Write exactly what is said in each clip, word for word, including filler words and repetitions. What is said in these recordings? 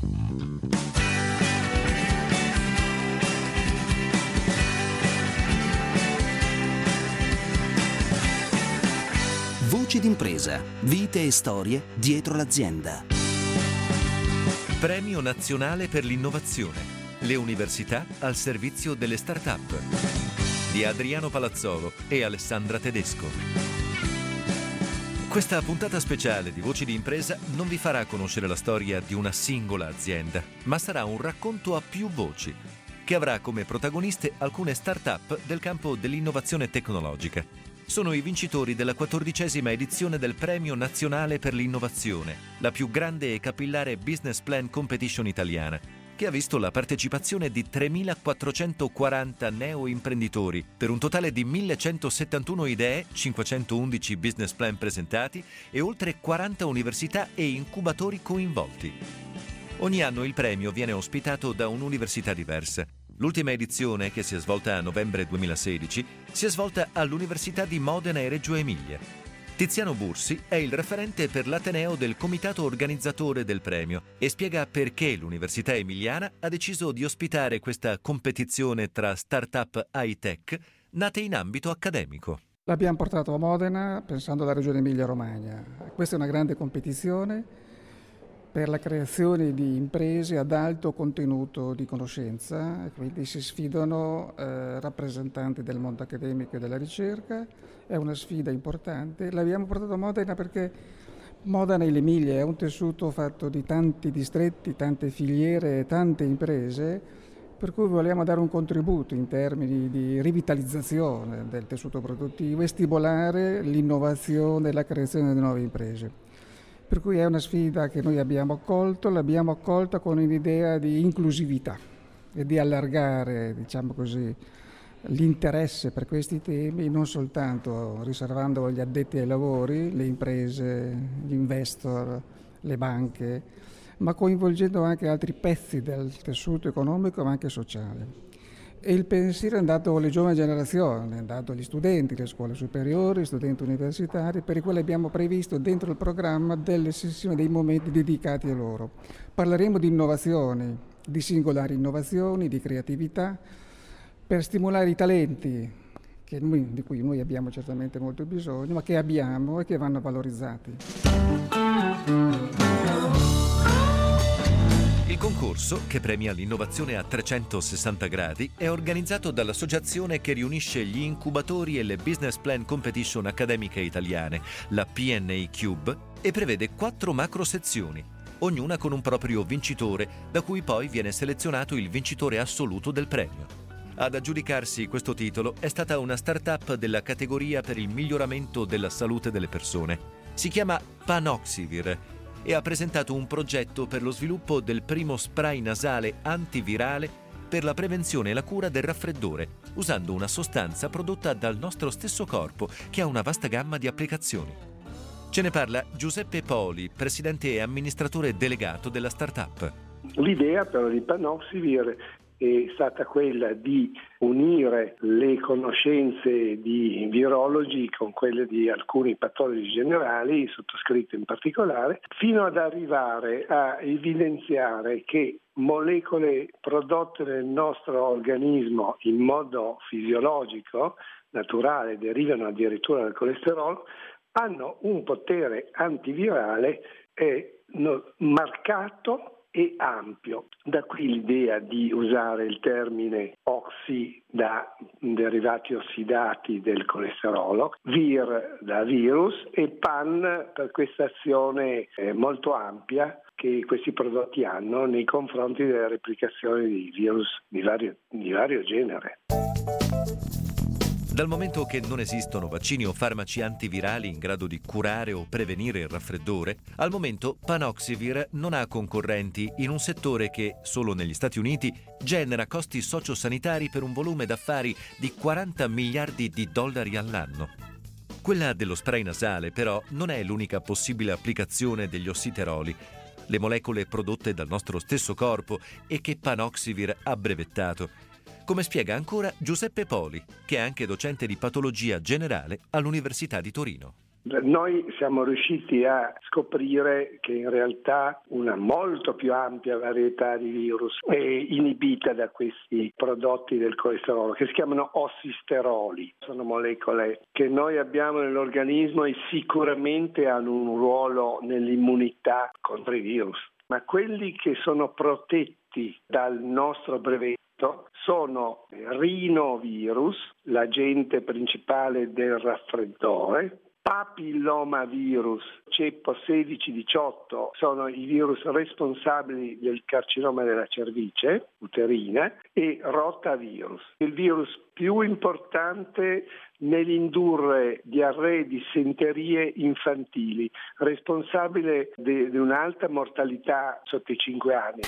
Voci d'impresa, vite e storie dietro l'azienda. Premio Nazionale per l'Innovazione. Le università al servizio delle start-up. Di Adriano Palazzolo e Alessandra Tedesco. Questa puntata speciale di Voci di Impresa non vi farà conoscere la storia di una singola azienda, ma sarà un racconto a più voci, che avrà come protagoniste alcune start-up del campo dell'innovazione tecnologica. Sono i vincitori della quattordicesima edizione del Premio Nazionale per l'Innovazione, la più grande e capillare business plan competition italiana, che ha visto la partecipazione di tremilaquattrocentoquaranta neo-imprenditori per un totale di millecentosettantuno idee, cinquecentoundici business plan presentati e oltre quaranta università e incubatori coinvolti. Ogni anno il premio viene ospitato da un'università diversa. L'ultima edizione, che si è svolta a novembre duemilasedici, si è svolta all'Università di Modena e Reggio Emilia. Tiziano Bursi è il referente per l'Ateneo del comitato organizzatore del premio e spiega perché l'Università Emiliana ha deciso di ospitare questa competizione tra start-up high-tech nate in ambito accademico. L'abbiamo portato a Modena pensando alla Regione Emilia-Romagna. Questa è una grande competizione per la creazione di imprese ad alto contenuto di conoscenza, quindi si sfidano eh, rappresentanti del mondo accademico e della ricerca, è una sfida importante. L'abbiamo portato a Modena perché Modena e l'Emilia è un tessuto fatto di tanti distretti, tante filiere e tante imprese, per cui vogliamo dare un contributo in termini di rivitalizzazione del tessuto produttivo e stimolare l'innovazione e la creazione di nuove imprese. Per cui è una sfida che noi abbiamo accolto, l'abbiamo accolta con un'idea di inclusività e di allargare, diciamo così, l'interesse per questi temi, non soltanto riservando agli addetti ai lavori, le imprese, gli investor, le banche, ma coinvolgendo anche altri pezzi del tessuto economico ma anche sociale. E il pensiero è andato alle giovani generazioni, è andato agli studenti, alle scuole superiori, studenti universitari, per i quali abbiamo previsto dentro il programma delle sessioni, dei momenti dedicati a loro. Parleremo di innovazioni, di singolari innovazioni, di creatività, per stimolare i talenti che noi, di cui noi abbiamo certamente molto bisogno, ma che abbiamo e che vanno valorizzati. Il concorso, che premia l'innovazione a trecentosessanta gradi, è organizzato dall'associazione che riunisce gli incubatori e le business plan competition accademiche italiane, la P N I Cube, e prevede quattro macro sezioni, ognuna con un proprio vincitore, da cui poi viene selezionato il vincitore assoluto del premio. Ad aggiudicarsi questo titolo è stata una start-up della categoria per il miglioramento della salute delle persone. Si chiama Panoxivir e ha presentato un progetto per lo sviluppo del primo spray nasale antivirale per la prevenzione e la cura del raffreddore, usando una sostanza prodotta dal nostro stesso corpo che ha una vasta gamma di applicazioni. Ce ne parla Giuseppe Poli, presidente e amministratore delegato della startup. L'idea però di Panoxivir è stata quella di unire le conoscenze di virologi con quelle di alcuni patologi generali, sottoscritto in particolare, fino ad arrivare a evidenziare che molecole prodotte nel nostro organismo in modo fisiologico, naturale, derivano addirittura dal colesterolo, hanno un potere antivirale eh, no, marcato e ampio. Da qui l'idea di usare il termine oxy da derivati ossidati del colesterolo, vir da virus e pan per questa azione eh, molto ampia che questi prodotti hanno nei confronti delle replicazioni di virus di vario, di vario genere. Dal momento che non esistono vaccini o farmaci antivirali in grado di curare o prevenire il raffreddore, al momento Panoxivir non ha concorrenti in un settore che, solo negli Stati Uniti, genera costi sociosanitari per un volume d'affari di quaranta miliardi di dollari all'anno. Quella dello spray nasale, però, non è l'unica possibile applicazione degli ossiteroli, le molecole prodotte dal nostro stesso corpo e che Panoxivir ha brevettato, come spiega ancora Giuseppe Poli, che è anche docente di patologia generale all'Università di Torino. Noi siamo riusciti a scoprire che in realtà una molto più ampia varietà di virus è inibita da questi prodotti del colesterolo che si chiamano ossisteroli. Sono molecole che noi abbiamo nell'organismo e sicuramente hanno un ruolo nell'immunità contro i virus. Ma quelli che sono protetti dal nostro brevetto sono rinovirus, l'agente principale del raffreddore, papillomavirus ceppo sedici diciotto sono i virus responsabili del carcinoma della cervice uterina e rotavirus, il virus più importante nell'indurre diarree e dissenterie infantili, responsabile di un'alta mortalità sotto i cinque anni.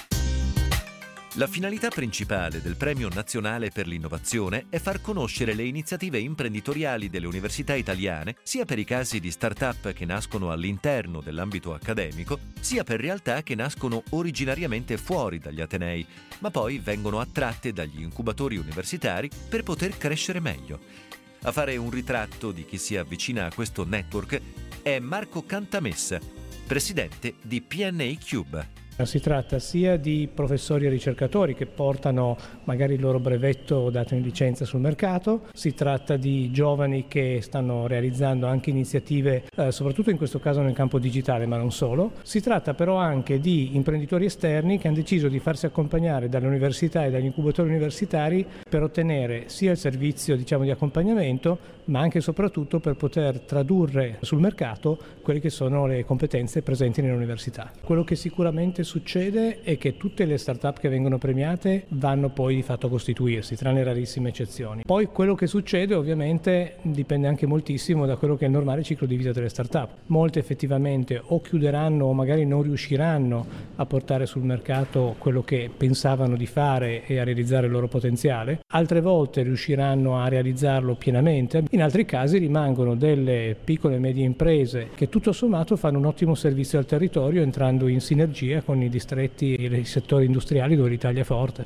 La finalità principale del Premio Nazionale per l'Innovazione è far conoscere le iniziative imprenditoriali delle università italiane, sia per i casi di start-up che nascono all'interno dell'ambito accademico, sia per realtà che nascono originariamente fuori dagli atenei, ma poi vengono attratte dagli incubatori universitari per poter crescere meglio. A fare un ritratto di chi si avvicina a questo network è Marco Cantamessa, presidente di P N A Cube. Si tratta sia di professori e ricercatori che portano magari il loro brevetto dato in licenza sul mercato, si tratta di giovani che stanno realizzando anche iniziative, eh, soprattutto in questo caso nel campo digitale, ma non solo. Si tratta però anche di imprenditori esterni che hanno deciso di farsi accompagnare dalle università e dagli incubatori universitari per ottenere sia il servizio, diciamo, di accompagnamento, ma anche e soprattutto per poter tradurre sul mercato quelle che sono le competenze presenti nelle università. Quello che sicuramente succede è che tutte le start-up che vengono premiate vanno poi di fatto a costituirsi, tranne rarissime eccezioni. Poi quello che succede ovviamente dipende anche moltissimo da quello che è il normale ciclo di vita delle start-up. Molte effettivamente o chiuderanno o magari non riusciranno a portare sul mercato quello che pensavano di fare e a realizzare il loro potenziale, altre volte riusciranno a realizzarlo pienamente, in altri casi rimangono delle piccole e medie imprese che tutto sommato fanno un ottimo servizio al territorio entrando in sinergia con i distretti e i settori industriali dove l'Italia è forte.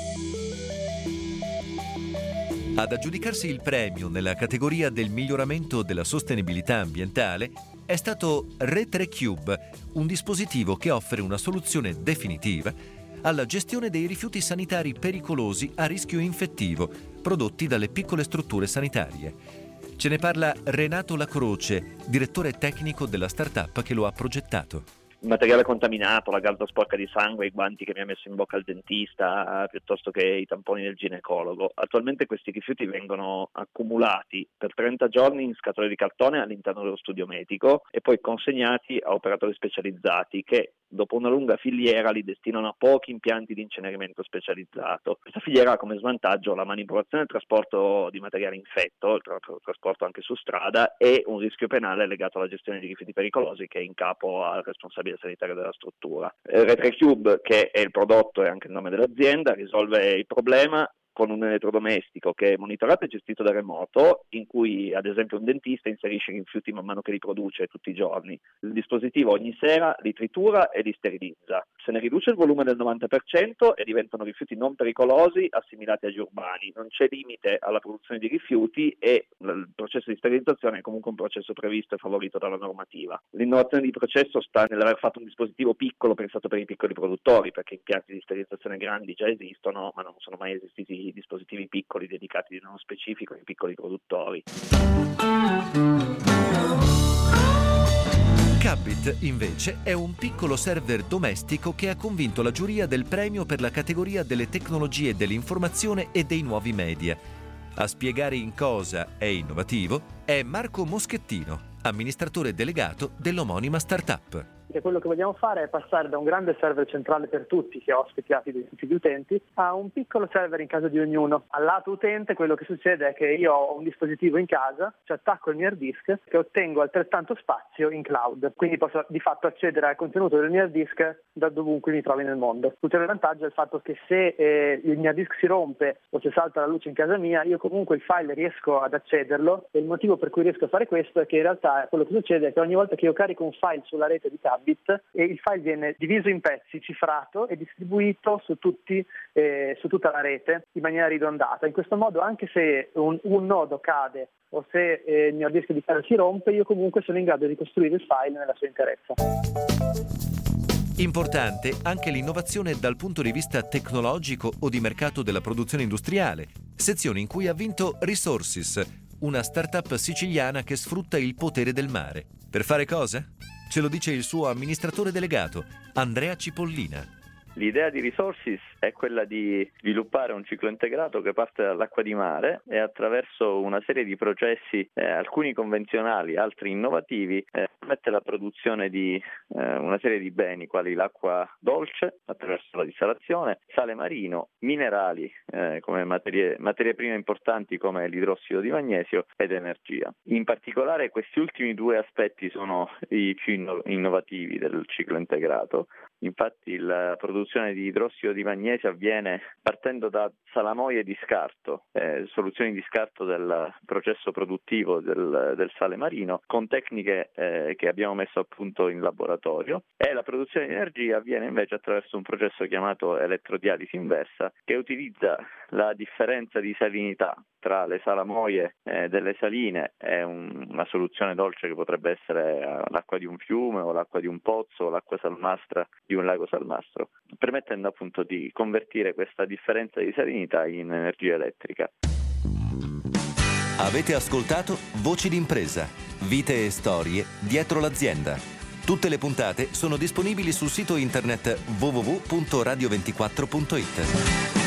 Ad aggiudicarsi il premio nella categoria del miglioramento della sostenibilità ambientale è stato ReTreCube, un dispositivo che offre una soluzione definitiva alla gestione dei rifiuti sanitari pericolosi a rischio infettivo prodotti dalle piccole strutture sanitarie. Ce ne parla Renato Lacroce, direttore tecnico della startup che lo ha progettato. Il materiale contaminato, la galza sporca di sangue, i guanti che mi ha messo in bocca il dentista, piuttosto che i tamponi del ginecologo. Attualmente questi rifiuti vengono accumulati per trenta giorni in scatole di cartone all'interno dello studio medico e poi consegnati a operatori specializzati che dopo una lunga filiera li destinano a pochi impianti di incenerimento specializzato. Questa filiera ha come svantaggio la manipolazione e il trasporto di materiale infetto, il tra- trasporto anche su strada e un rischio penale legato alla gestione di rifiuti pericolosi che è in capo al responsabile sanitario della struttura. ReTreCube, che è il prodotto e anche il nome dell'azienda, risolve il problema con un elettrodomestico che è monitorato e gestito da remoto, in cui ad esempio un dentista inserisce i rifiuti man mano che li produce tutti i giorni. Il dispositivo ogni sera li tritura e li sterilizza. Se ne riduce il volume del novanta per cento e diventano rifiuti non pericolosi assimilati agli urbani. Non c'è limite alla produzione di rifiuti e il processo di sterilizzazione è comunque un processo previsto e favorito dalla normativa. L'innovazione di processo sta nell'aver fatto un dispositivo piccolo pensato per i piccoli produttori, perché impianti di sterilizzazione grandi già esistono, ma non sono mai esistiti dispositivi piccoli dedicati di uno specifico ai piccoli produttori. Cabbit, invece, è un piccolo server domestico che ha convinto la giuria del premio per la categoria delle tecnologie dell'informazione e dei nuovi media. A spiegare in cosa è innovativo è Marco Moschettino, amministratore delegato dell'omonima startup. Che quello che vogliamo fare è passare da un grande server centrale per tutti che ospiti dati di tutti gli utenti a un piccolo server in casa di ognuno. Al lato utente quello che succede è che io ho un dispositivo in casa, ci attacco il mio hard disk e ottengo altrettanto spazio in cloud, quindi posso di fatto accedere al contenuto del mio hard disk da dovunque mi trovi nel mondo. L'ulteriore vantaggio è il fatto che se eh, il mio hard disk si rompe o se salta la luce in casa mia, io comunque il file riesco ad accederlo e il motivo per cui riesco a fare questo è che in realtà quello che succede è che ogni volta che io carico un file sulla rete di cloud megabit, e il file viene diviso in pezzi, cifrato e distribuito su tutti eh, su tutta la rete in maniera ridondata. In questo modo, anche se un, un nodo cade o se eh, il mio hard disk di casa si rompe, io comunque sono in grado di costruire il file nella sua interezza. Importante anche l'innovazione dal punto di vista tecnologico o di mercato della produzione industriale, sezione in cui ha vinto Resources, una startup siciliana che sfrutta il potere del mare. Per fare cosa? Ce lo dice il suo amministratore delegato, Andrea Cipollina. L'idea di Resources è quella di sviluppare un ciclo integrato che parte dall'acqua di mare e attraverso una serie di processi, eh, alcuni convenzionali, altri innovativi, eh, permette la produzione di eh, una serie di beni quali l'acqua dolce attraverso la dissalazione, sale marino, minerali eh, come materie, materie prime importanti come l'idrossido di magnesio ed energia. In particolare questi ultimi due aspetti sono i più inno- innovativi del ciclo integrato. Infatti la produzione di idrossido di magnesio avviene partendo da salamoie di scarto, eh, soluzioni di scarto del processo produttivo del, del sale marino, con tecniche eh, che abbiamo messo a punto in laboratorio, e la produzione di energia avviene invece attraverso un processo chiamato elettrodialisi inversa, che utilizza la differenza di salinità tra le salamoie eh, delle saline e un, una soluzione dolce che potrebbe essere eh, l'acqua di un fiume o l'acqua di un pozzo o l'acqua salmastra di un lago salmastro, permettendo appunto di convertire questa differenza di salinità in energia elettrica. Avete ascoltato Voci d'impresa, vite e storie dietro l'azienda. Tutte le puntate sono disponibili sul sito internet w w w punto radio ventiquattro punto it.